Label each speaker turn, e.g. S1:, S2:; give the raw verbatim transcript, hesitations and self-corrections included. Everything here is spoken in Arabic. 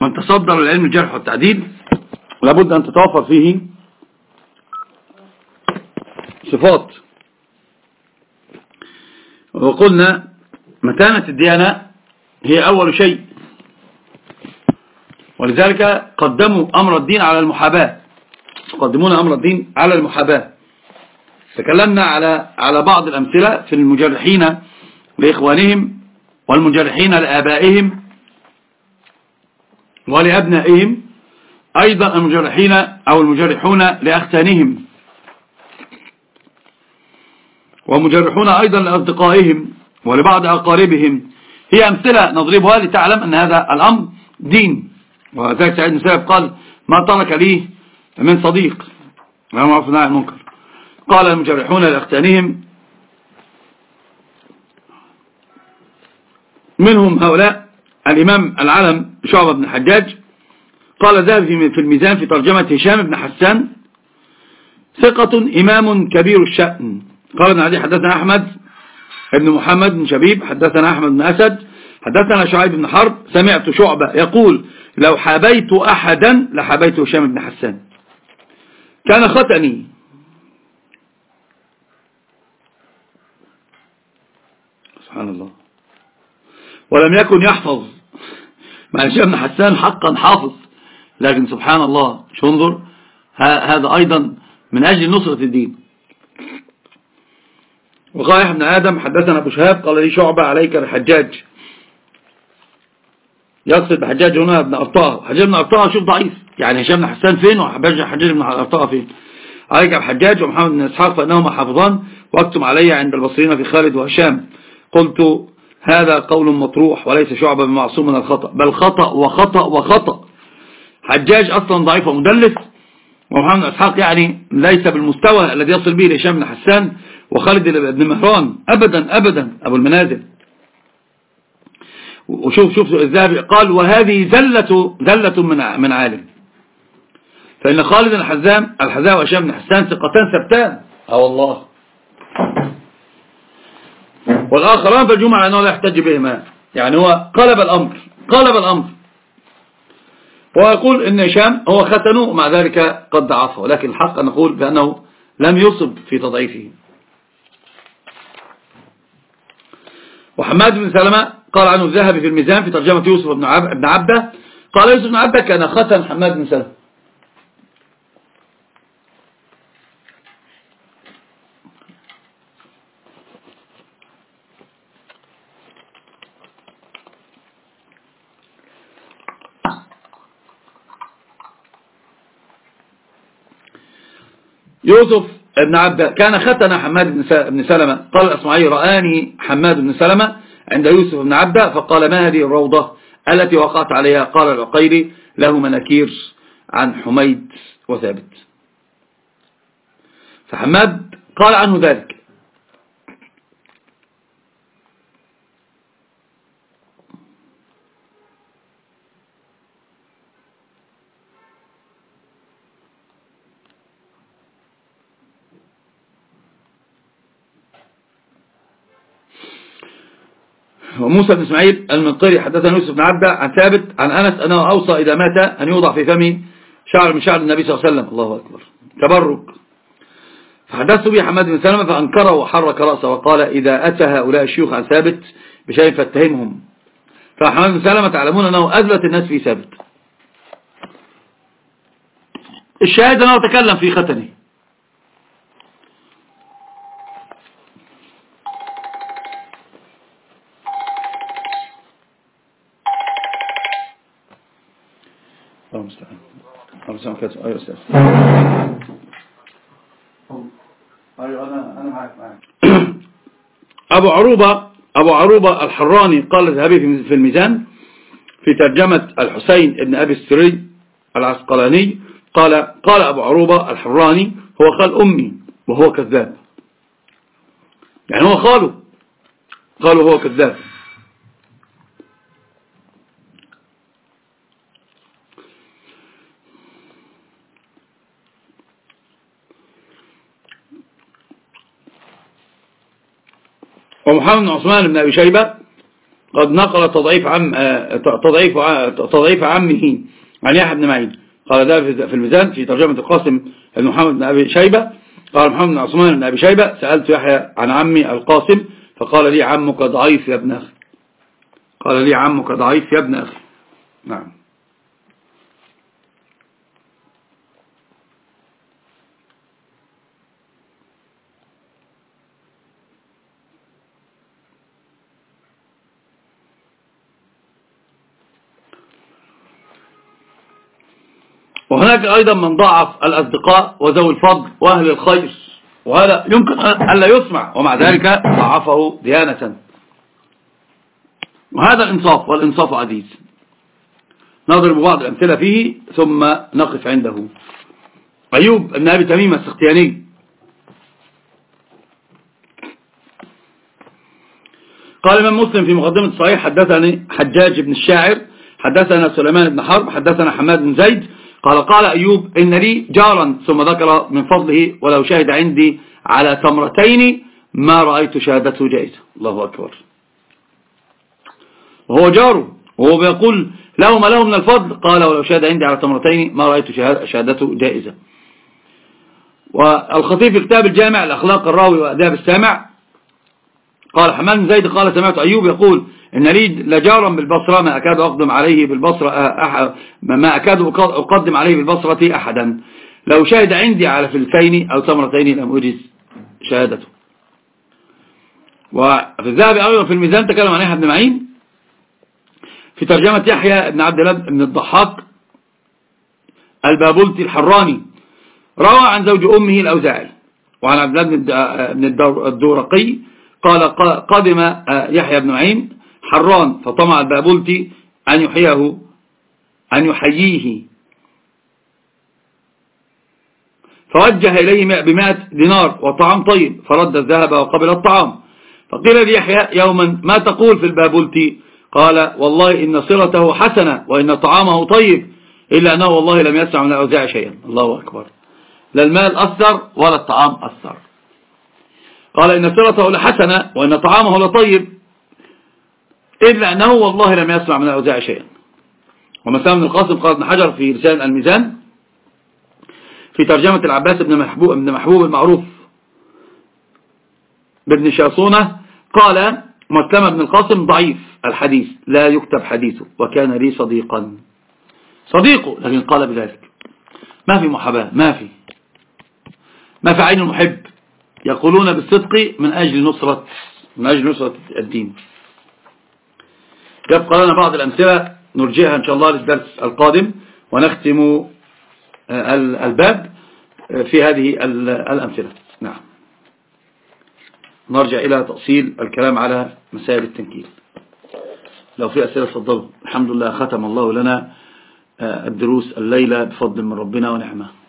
S1: من تصدر العلم الجرح والتعديل لابد أن تتوفر فيه صفات. وقلنا متانة الديانة هي أول شيء، ولذلك قدموا أمر الدين على المحاباة، يقدمون أمر الدين على المحاباة. تكلمنا على على بعض الأمثلة في المجرحين لإخوانهم والمجرحين لآبائهم ولأبنائهم، أيضا المجرحين أو المجرحون لأختانهم، ومجرحون أيضا لأصدقائهم ولبعض أقاربهم. هي أمثلة نضربها لتعلم أن هذا الأمر دين. وذلك سعيد بن مسيب قال ما ترك لي من صديق ما معروف عن المنكر. قال المجرحون لأختانهم منهم هؤلاء الإمام العلم شعبة بن الحجاج قال ذهب في الميزان في ترجمة هشام بن حسان ثقة إمام كبير الشأن. قال ابن عدي حدثنا أحمد ابن محمد بن شبيب حدثنا أحمد بن أسد حدثنا شعيب بن حرب سمعت شعبة يقول لو حبيت أحدا لحبيت هشام بن حسان كان ختني. سبحان الله. ولم يكن يحفظ مع هشام بن حسان حقا حافظ، لكن سبحان الله شو انظر هذا أيضا من أجل نصرة الدين. وقال يحيى بن آدم حدثنا أبو شهاب قال لي شعبة عليك بحجاج، يقصد بحجاج هنا ابن أرطاة. حجاج بن أرطاة شوف ضعيف، يعني هشام بن حسان فين وحجاج بن أرطاة فين؟ عليك بحجاج ومحمد بن إسحاق فإنهما حافظان، واكتم علي عند البصريين في خالد وهشام. قلت هذا قول مطروح وليس شعبة بمعصوم من الخطأ، بل خطأ وخطأ وخطأ. حجاج أصلا ضعيف ومدلس، ومحمد بن إسحاق يعني ليس بالمستوى الذي يصل به لهشام بن حسان وخالد بن مهران أبدا أبدا أبو المنازل. وشوف شوف الذهبي قال وهذه زلة زلة من من عالم، فإن خالد الحزام الحزام وهشام بن حسان ثقتان ثبتان. اه والله. والآخران فالجمعة أنه لا يحتج بهما، يعني هو قلب الأمر قلب الأمر ويقول إن هشام هو ختنه ومع ذلك قد ضعفه، لكن الحق أن نقول بأنه لم يصب في تضعيفه. وحماد بن سلمة قال عنه الذهبي في الميزان في ترجمة يوسف بن عبده قال يوسف بن عبده كان ختن حماد بن سلمة. يوسف بن عبده كان ختن حماد بن سلمة. قال الأصمعي رآني حماد بن سلمة عند يوسف بن عبده فقال ما هذه الروضة التي وقعت عليها؟ قال العقيري له مناكير عن حميد وثابت. فحماد قال عنه ذلك. وموسى بن اسماعيل المنقري حدثنا يوسف بن عبده عن ثابت عن أنس أنه أوصى إذا مات أن يوضع في فمه شعر من شعر النبي صلى الله عليه وسلم. الله أكبر تبرك. فحدثت به حماد بن سلمة فأنكره وحرك رأسه وقال إذا أتى هؤلاء الشيوخ عن ثابت بشيء فاتهمهم. فحماد بن سلمة تعلمون أنه أذلت الناس في ثابت. الشاهد أنه تكلم في ختنه. أيوة أستاذ. أيوة أنا أنا معك معك. أبو عروبة أبو عروبة الحراني قال الذهبي في الميزان في ترجمة الحسين ابن أبي السري العسقلاني قال قال أبو عروبة الحراني هو خال أمي وهو كذاب، يعني هو خاله قالوا هو كذاب. ومحمد بن عثمان بن أبي شيبة قد نقل تضعيف عم تضعيف تضعيف عمه عن يحيى بن معين. قال ده في الميزان في ترجمة القاسم بن محمد بن أبي شيبة. قال محمد بن عثمان بن أبي شيبة سألت يحيى عن عمي القاسم فقال لي عمك ضعيف يا ابن أخي. قال لي عمك ضعيف يا ابن أخي. نعم. وهناك أيضا من ضعف الأصدقاء وذوي الفضل وأهل الخير، وهذا يمكن أن لا يسمع ومع ذلك ضعفه ديانة، وهذا الإنصاف، والإنصاف عزيز. نضرب بعض الأمثلة فيه ثم نقف عنده. أيوب بن أبي تميم السختياني قال الإمام مسلم في مقدمة الصحيح حدثني حجاج بن الشاعر حدثنا سليمان بن حرب حدثنا حماد بن زيد قال قال أيوب إن لي جارا، ثم ذكر من فضله ولو شهد عندي على تمرتين ما رأيت شهادته جائزة. الله أكبر. وهو جاره وهو بيقول له ما له من الفضل، قال ولو شهد عندي على تمرتين ما رأيت شهادته جائزة. والخطيب في كتاب الجامع الأخلاق الراوي وأداب السامع قال حماد بن زيد قال سمعت أيوب يقول إن لي لجارا بالبصرة ما أكاد أقدم عليه بالبصرة أح... ما أكاد أقدم عليه بالبصرة أحدا، لو شهد عندي على فلسين أو تمرتين لم أجز شهادته. وفي الذهب أيضا في الميزان تكلم عن يحيى بن معين في ترجمة يحيى بن عبد الله بن الضحاك البابلتي الحراني، روى عن زوج أمه الأوزاعي وعن عبد الله بن الدورقي قال قدم يحيى بن معين حران فطمع البابلتي أن يحييه أن يحييه فوجه إليه بمائة دينار وطعام طيب فرد الذهب وقبل الطعام. فقيل ليحيى يوما ما تقول في البابلتي؟ قال والله إن صلته حسنة وإن طعامه طيب إلا أنه والله لم يسمع من الأوزاع شيئا. الله أكبر. لا المال أثر ولا الطعام أثر. قال إن صلته لحسنة وإن طعامه لطيب إلا أنه والله لم يسمع من الأوزاع شيئا. ومسام بن القاسم قال ابن حجر في لسان الميزان في ترجمة العباس بن محبوب, بن محبوب المعروف بابن شاصونة قال مسلم بن القاسم ضعيف الحديث لا يكتب حديثه وكان لي صديقا صديقه، لكن قال بذلك ما في محاباة، ما في ما في عين المحب، يقولون بالصدق من أجل نصرة من أجل نصرة الدين. يبقى لنا بعض الأمثلة نرجعها إن شاء الله للدرس القادم ونختم الباب في هذه الأمثلة. نعم، نرجع إلى تأصيل الكلام على مسائل التنكيل. لو في أسئلة تفضلوا. الحمد لله ختم الله لنا الدروس الليلة بفضل من ربنا ونعمه.